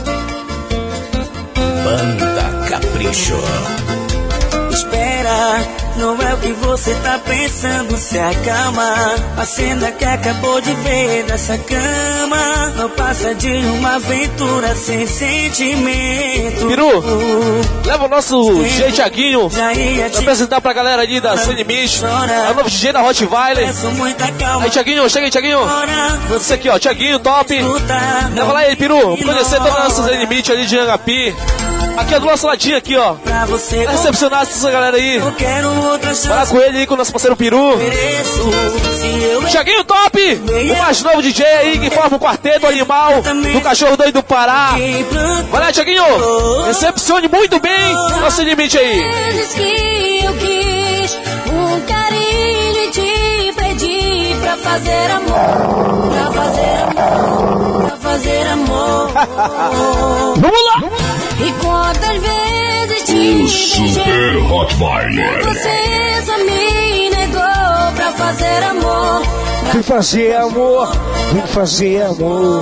Banda Capricho. Espera, não é o que você tá pensando, se acalma. A cena que acabou de ver nessa cama não passa de uma aventura sem sentimento. Peru, leva o nosso D J Thiaguinho pra apresentar pra galera ali da Sunimist. É o novo D J da Rottweiler. Aí, Thiaguinho, chega aí, Thiaguinho. Você aqui, ó, Thiaguinho, top. Leva lá ele, Peru, conhecer todas as nossas Sunimist ali de Angapi. Aqui é do nosso ladinho aqui, ó. Pra recepcionar essa galera aí. Fala com ele aí, com o nosso parceiro Peru. Thiaguinho Top, o mais novo D J aí que forma o quarteto animal do Cachorro Doido do Pará. Vai lá, Thiaguinho. Recepcione muito bem nosso limite aí. Que eu quis um carinho e te pedi pra fazer amor, pra fazer amor, pra fazer amor. Vamos lá! E quantas vezes te o Super Rottweiler. Você só me negou pra fazer amor. Vem fazer amor, vem fazer amor.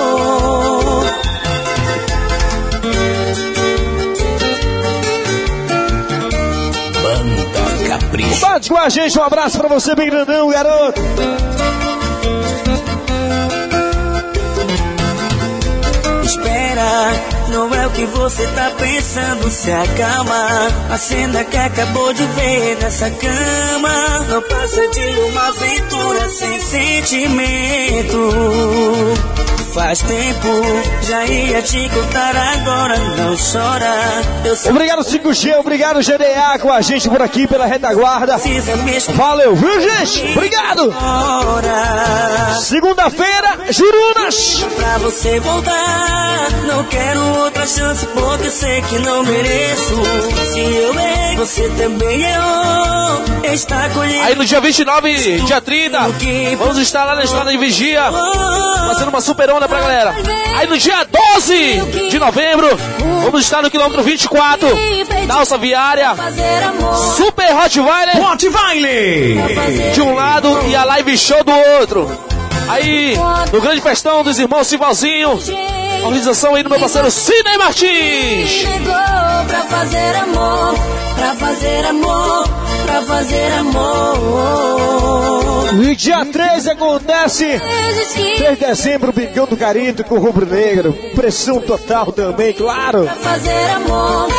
Banda Capricho. Bate com a gente, um abraço pra você bem grandão, garoto. Espera, não é o que você tá pensando, se acalma. A cena que acabou de ver nessa cama não passa de uma aventura sem sentimento. faz tempo. Já ia te contar agora, não chora. Eu sou... Obrigado cinco G, obrigado G D A com a gente por aqui pela retaguarda. Valeu, viu gente? Obrigado. Segunda-feira, Jurunas. Pra você voltar, não quero outra chance porque eu sei que não mereço. Se eu errei, você também errou. Está colhendo. Aí no dia vinte e nove, dia trinta, vamos estar lá na estrada de Vigia, fazendo uma super onda pra galera. Aí no dia doze de novembro, vamos estar no quilômetro vinte e quatro, da Alça Viária, Super Rottweiler, Rottweiler de um lado e a live show do outro. Aí, no grande festão dos irmãos Sivalzinho, organização aí do meu parceiro Sidney Martins. Pra fazer amor, pra fazer amor, pra fazer amor. E dia treze acontece, três de dezembro, Bingão do Carito com o Rubro Negro. Pressão total também, claro. Pra fazer amor.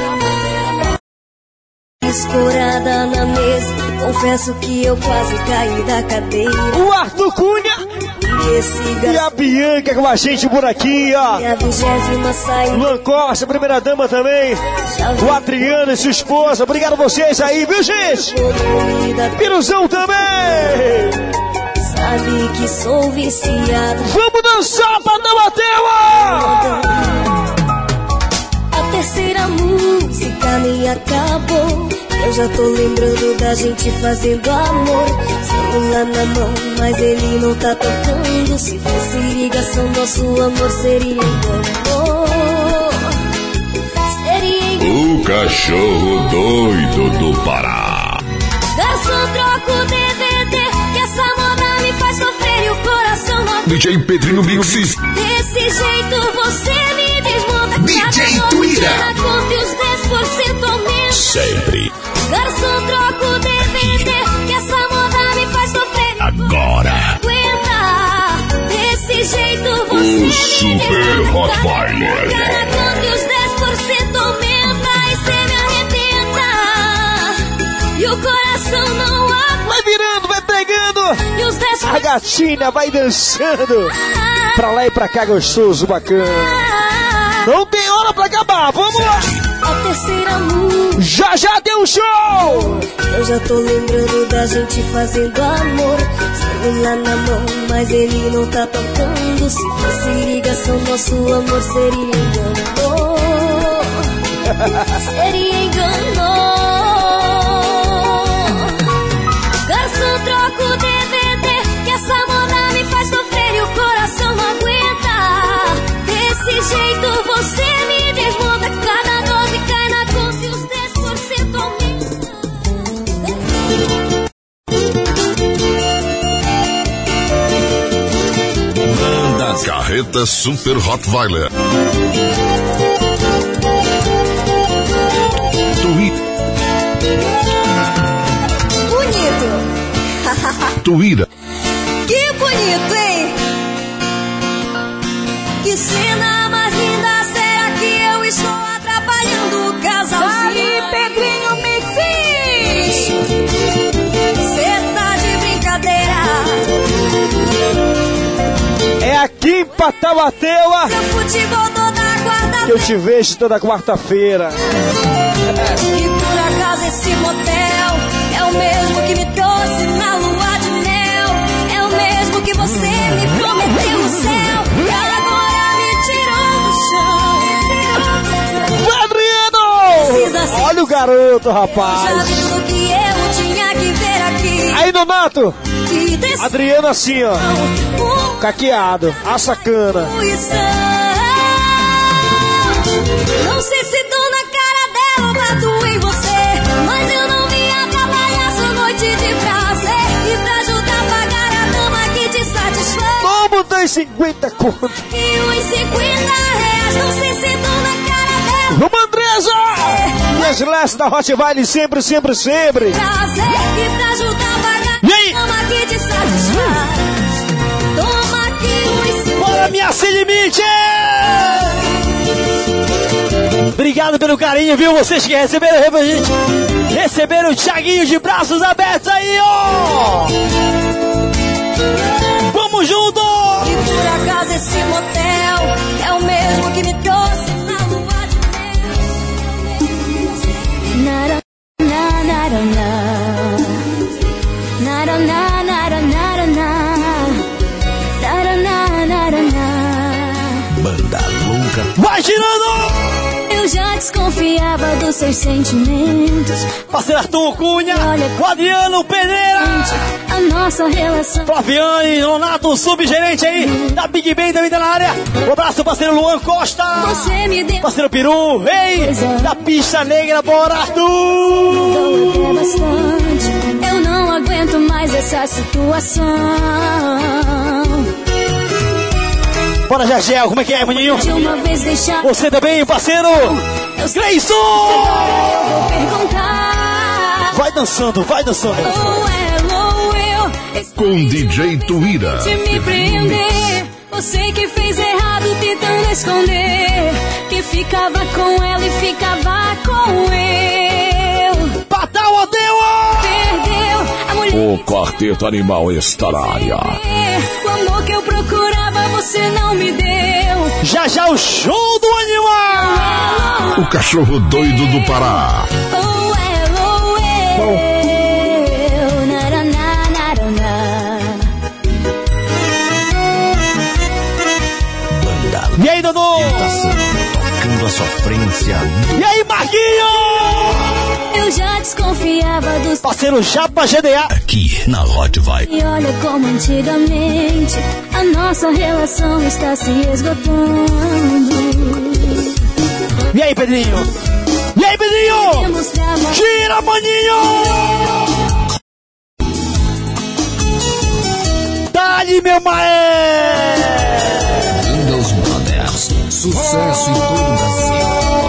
Escorada na mesa, confesso que eu quase caí da cadeira. O Arthur Cunha e, e a Bianca com a gente por aqui, ó. E a vigésima saiu. Luan Costa, primeira dama também. O Adriano e sua esposa. Obrigado a vocês aí, viu, gente? Piruzão também. Sabe que sou viciado. Vamos dançar pra dar a tela! A terceira música me acabou. Eu já tô lembrando da gente fazendo amor. Celular na mão, mas ele não tá tocando. Se fosse ligação, nosso amor seria engano. Seria engano. O cachorro doido do Pará. Garçom, troca o D V D, que essa moda me faz sofrer e o coração não... D J Pedrinho Mix. Desse jeito você me desmonta. D J Tuíra. Conta e os dez por cento aumenta. Sempre. Garçom, troca o D V D, que essa moda me faz sofrer. Agora. Aguenta. Desse jeito você O me Super Rottweiler. Cada conta e os dez por cento aumenta. E cê me arrebenta. E o coração não aguenta. Vai virando, vai pegando. E os dez por cento a gatinha vai dançando. Pra lá e pra cá, gostoso, bacana. Não tem hora pra acabar, vamos lá. A terceira música. Já já deu show. Eu já tô lembrando da gente fazendo amor. Celular na mão, mas ele não tá tocando. Se fosse ligação, nosso amor seria engano. Seria engano. Garçom, troca o D V D, que essa moda me faz sofrer e o coração não aguenta. Desse jeito você me desmonta. Cada dose cai na conta e os dez por cento aumenta. Banda Carreta Super Rottweiler. Bonito. Tuíra. Que bonito, hein? Que cena mais linda. Será que eu estou atrapalhando o casalzinho? Aí, Pedrinho Mixis. Cê tá de brincadeira. É aqui em Patauateua Seu futebol toda quarta-feira. que eu te vejo toda quarta-feira. E por acaso esse motel é o mesmo que me trouxe na lua de mel. É o mesmo que você me prometeu no céu. E agora me tirou do chão. Adriano! Olha o garoto, rapaz. Já vi tudo que eu tinha que ver aqui. Aí, Donato. Que desse... Adriano assim, ó. Caqueado. A sacana. Não sei se tô na cara dela ou bato em você, mas eu não vim atrapalhar sua noite de prazer. E pra ajudar a pagar a dama que te satisfaz, vamos dar cinquenta conto. E uns cinquenta reais. Não sei se tô na cara dela. Vamos, Andresa! E as laças da Rottweiler sempre, sempre, sempre. Prazer. E pra ajudar a pagar a dama que te satisfaz, toma aqui uns cinquenta. Bora, minha sem limite! Obrigado pelo carinho, viu? Vocês que receberam, receberam o Thiaguinho de braços abertos aí, ó! Vamos juntos! E por acaso esse motel é o mesmo que me trouxe na lua de mel. Nara, nara, nara, nara, nara, nara, nara, nara, nara. Banda louca. Vai girando! Eu já desconfiava dos seus sentimentos. Parceiro Arthur Cunha, o Adriano Pereira, a nossa relação. Flaviane, Nonato, subgerente aí da Big Bang também tá na área. Um abraço, parceiro Luan Costa. Você me deu, parceiro Peru, ei, da Pista Negra, bora Arthur. Dou até bastante. Eu não aguento mais essa situação. Bora, Jagel, como é que é, maninho? De uma vez deixar você também, parceiro Grayson! Eu vou perguntar. Vai dançando, vai dançando. Ou ela ou eu. Com D J Tuíra. De me prender. Você que fez errado tentando esconder. Que ficava com ela e ficava com eu. Patal Odeio! Perdeu a mulher. O Quarteto Animal está na área. O amor que eu procurava você não me deu. Já já o show do animal. O cachorro doido do Pará. Ou ela ou eu. Naraná, naraná. E aí, Dodô? Tocando a sofrência. E aí, Marquinho? Eu já desconfiava dos parceiro Japa G D A. Aqui na Hot Vibe. E olha como antigamente a nossa relação está se esgotando. E aí, Pedrinho? E aí, Pedrinho? Tira, maninho! Dá-lhe, meu maestro! Windows Brothers. Sucesso em todo o Brasil.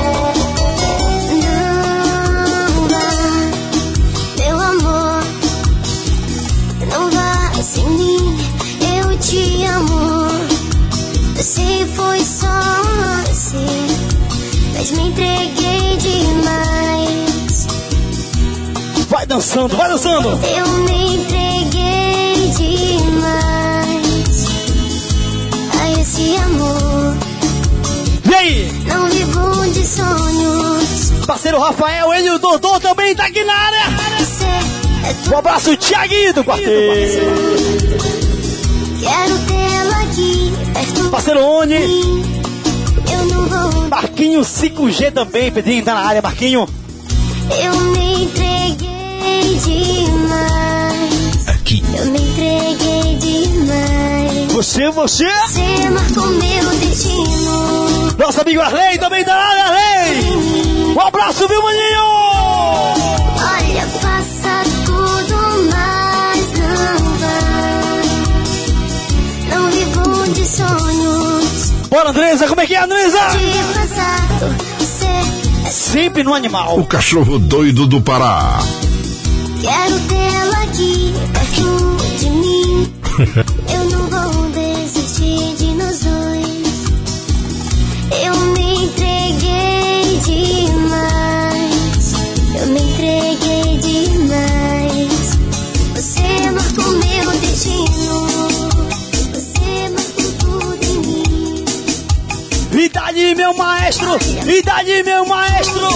Sem mim, eu te amo. Eu sei, foi só você, mas me entreguei demais. Vai dançando, vai dançando. Eu me entreguei demais a esse amor. E aí? Não vivo de sonhos. Parceiro Rafael, ele e o Dodô também tá aqui na área. Um abraço, Thiaguinho do quarteto. Quero tê-la aqui perto. Parceiro Oni. Eu não vou. Marquinho cinco G também, Pedrinho tá na área, Marquinho. Eu me entreguei demais. Aqui. Eu me entreguei demais. Você, você. Você marcou meu destino. Nosso amigo Arley também tá na área, Arley. Um abraço, viu, maninho? Olha, faça tudo, mas não vai. Não vivo de sonhos. Bora, Andresa, como é que é, Andresa? De passado, você é sempre no animal. O cachorro doido do Pará. Quero tê-la aqui perto de mim. Eu não vou desistir de nós dois. Eu me entreguei demais. Eu me entreguei demais. Você marcou meu destino. Você marcou tudo em mim. E daí, meu maestro, e daí, meu maestro,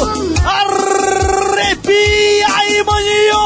arrepia aí, maninho!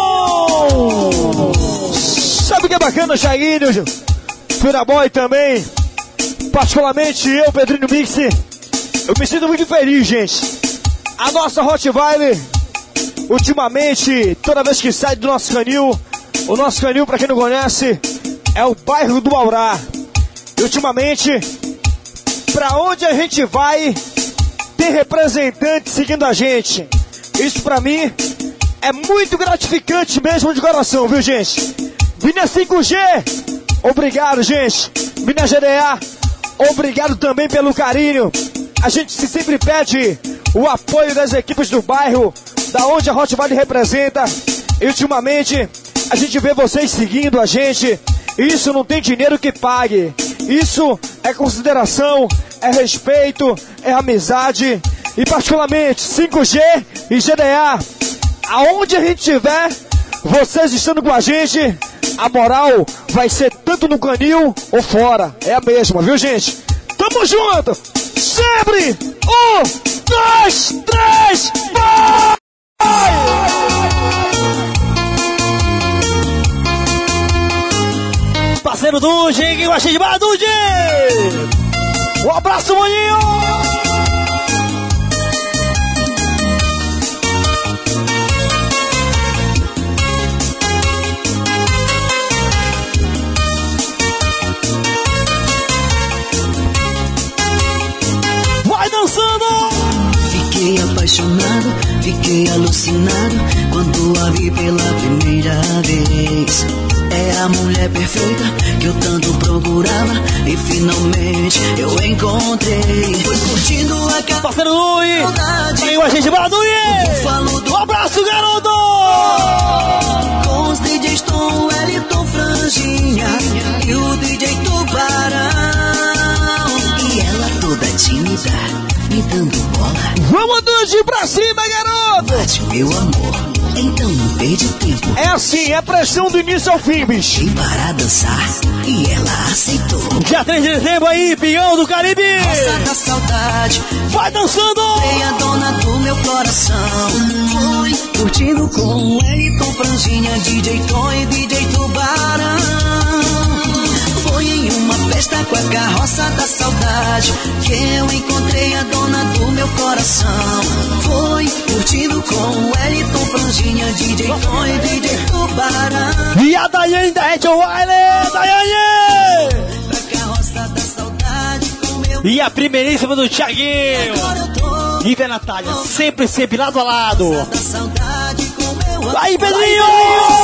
Sabe o que é bacana, Chaguinho, Fira Boy também, particularmente eu, Pedrinho Mix, eu me sinto muito feliz, gente. A nossa Hot Vibe, ultimamente, toda vez que sai do nosso canil, o nosso canil, pra quem não conhece, é o bairro do Baurá. E ultimamente, pra onde a gente vai, tem representantes seguindo a gente. Isso pra mim é muito gratificante mesmo de coração, viu, gente? Vina cinco G, obrigado, gente. Vina G D A, obrigado também pelo carinho. A gente sempre pede o apoio das equipes do bairro, da onde a Hot Vibe representa. E ultimamente, a gente vê vocês seguindo a gente. Isso não tem dinheiro que pague. Isso é consideração, é respeito, é amizade. E particularmente cinco G e G D A, aonde a gente estiver, Vocês estando com a gente, a moral vai ser tanto no canil ou fora. É a mesma, viu, gente? Tamo junto! Sempre! Um, dois, três, vai! Parceiro Dude, quem gosta de bar, Dude! Um abraço, maninho! Fiquei apaixonado, fiquei alucinado quando a vi pela primeira vez. É a mulher perfeita que eu tanto procurava e finalmente eu encontrei. Foi curtindo aquela parceiro Luiz, saiu a gente para Luiz. Um abraço, garoto! Com os D Js Tom, Wellington, Franjinha e o D J Tubarão. E ela toda tímida, me dando bola. Vamos, Dude, pra cima, garoto! Bate, meu amor, então não perde tempo. É assim, é pressão do início ao fim, bicho. E para dançar, e ela aceitou. Dia três de dezembro aí, Pinhão do Caribe. Roça da saudade, vai dançando. Foi a dona do meu coração. Foi curtindo com Wellington, Franjinha, D J Tom e D J Tubarão. Foi em uma festa com a carroça da saudade que eu encontrei a dona do meu coração. Foi curtindo com Wellington, Franjinha, D J Tom e D J Tubarão. E a Daiane da Red Wiley, Daiane! Pra carroça da saudade com meu... E a primeiríssima do Thiaguinho. E a Natália, sempre, sempre lado a lado. Da saudade com meu... Aí, Pedrinho!